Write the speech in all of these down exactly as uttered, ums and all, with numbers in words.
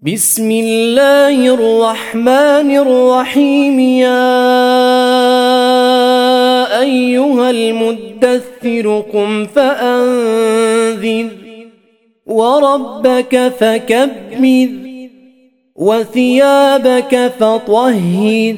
بسم الله الرحمن الرحيم. يا أيها المدثر قم فأنذر وربك فكبر وثيابك فطهر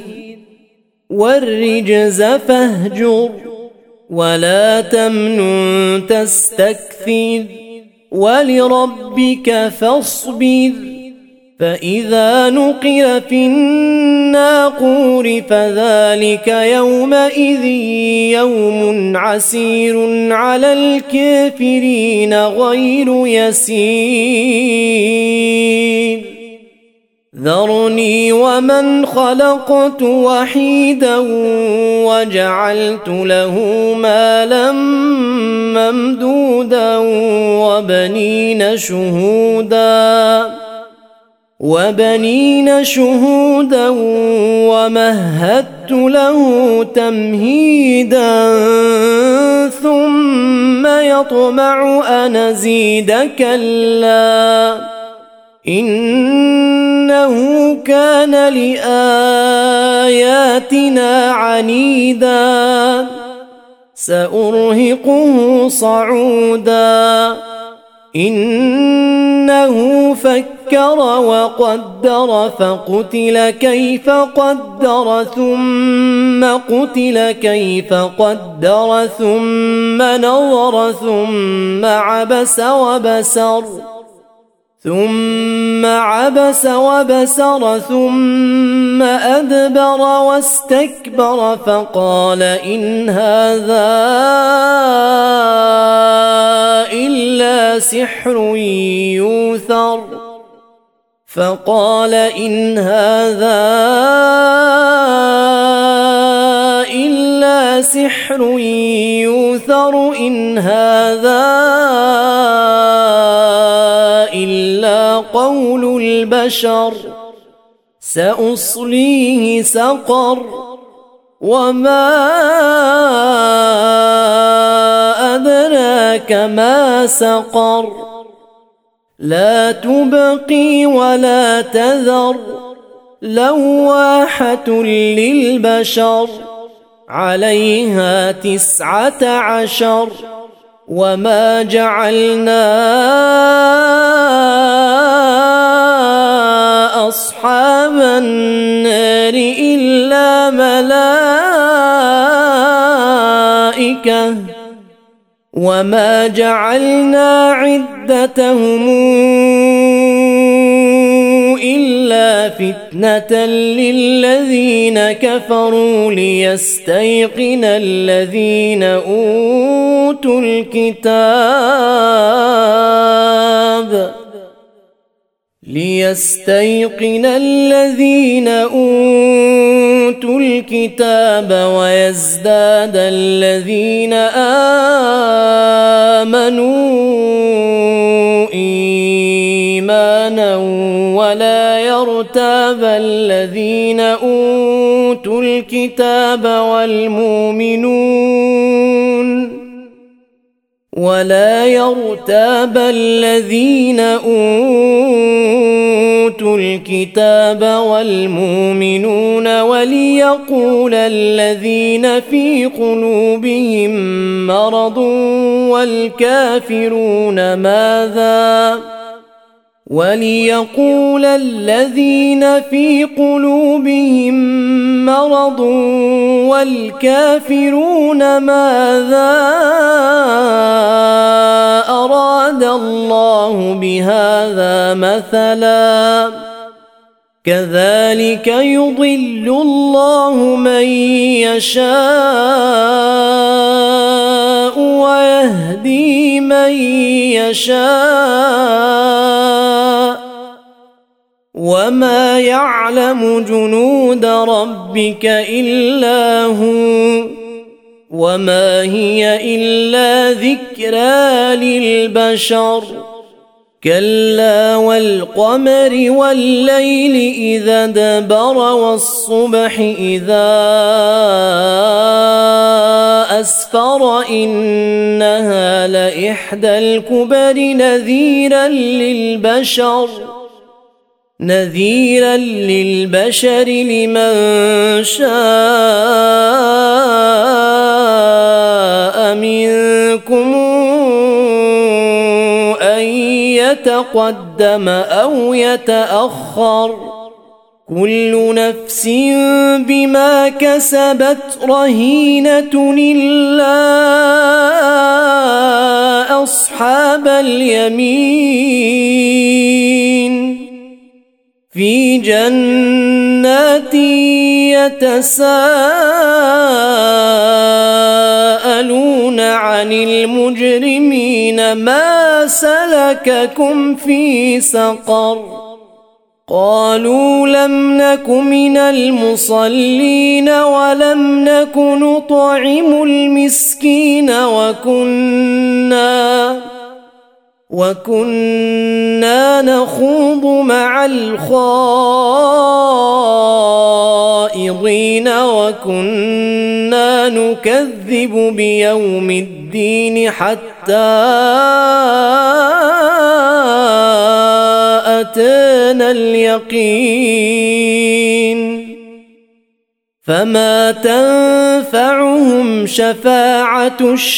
والرجز فاهجر ولا تمنن تستكثر ولربك فاصبر. فإذا نقر في الناقور فذلك يومئذ يوم عسير على الكافرين غير يسير. ذرني ومن خلقت وحيدا وجعلت له مالا ممدودا وبنين شهودا وبنين شهودا ومهدت له تمهيدا ثم يطمع أن أزيد كلا إنه كان لآياتنا عنيدا سأرهقه صعودا إنه فكر وقدر فقتل كيف قدر ثم قتل كيف قدر ثم نظر ثم عبس وبسر ثم عبس وبسر ثم أدبر واستكبر فقال إن هذا إلا سحر يوثر فقال إن هذا إلا سحر يوثر إن هذا إلا قول البشر سأصليه سقر وما أدراك ما سقر لا تبقي ولا تذر لواحة للبشر عليها تسعة عشر وما جعلنا أصحاب النار إلا ملائكة وما جعلنا عدتهم إلا فتنة للذين كفروا ليستيقن الذين أوتوا الكتاب ليستيقن الذين أوتوا الكتاب ويزداد الذين آمنوا إيمانا ولا يرتاب الذين أوتوا الكتاب والمؤمنون ولا يرتاب الذين أوتوا الكتاب والمؤمنون وليقول الذين في قلوبهم مرض والكافرون ماذا وليقول الذين في قلوبهم مرض والكافرون ماذا أراد الله بهذا مثلا كذلك يضل الله من يشاء ويهدي من يشاء وما يعلم جنود ربك إلا هو وما هي إلا ذكرى للبشر كلا والقمر والليل إذا دبر والصبح إذا أسفر إنها لإحدى الكبر نذيرا للبشر نذيرا للبشر لمن شاء منكم أن يتقدم أو يتأخر كل نفس بما كسبت رهينة إلا أصحاب اليمين في جنات يتساءلون عن المجرمين ما سلككم في سقر قالوا لم نك من المصلين ولم نك نطعم المسكين وكنا وكنا نخوض مع الخائضين وكنا نكذب بيوم الدين حتى أتانا اليقين فما تنفعهم شفاعة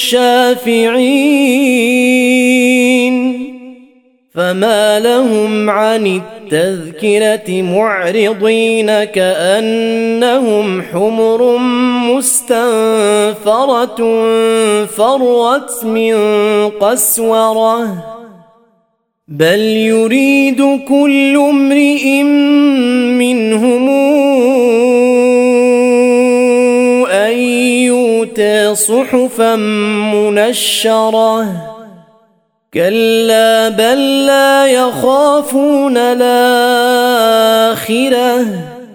الشافعين فما لهم عن التذكرة معرضين كأنهم حمر مستنفرة فرت من قسورة بل يريد كل امرئ منهم أن يؤتى صحفا منشرة كلا بل لا يخافون الآخرة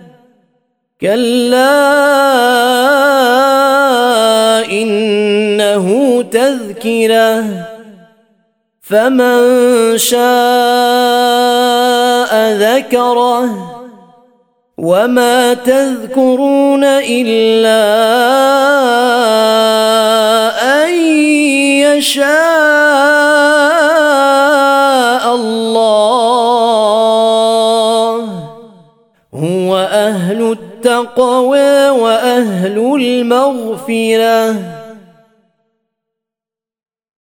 كلا إنه تذكرة فمن شاء ذكره وما تذكرون إلا أن يشاء الله هو أهل التقوى وأهل المغفرة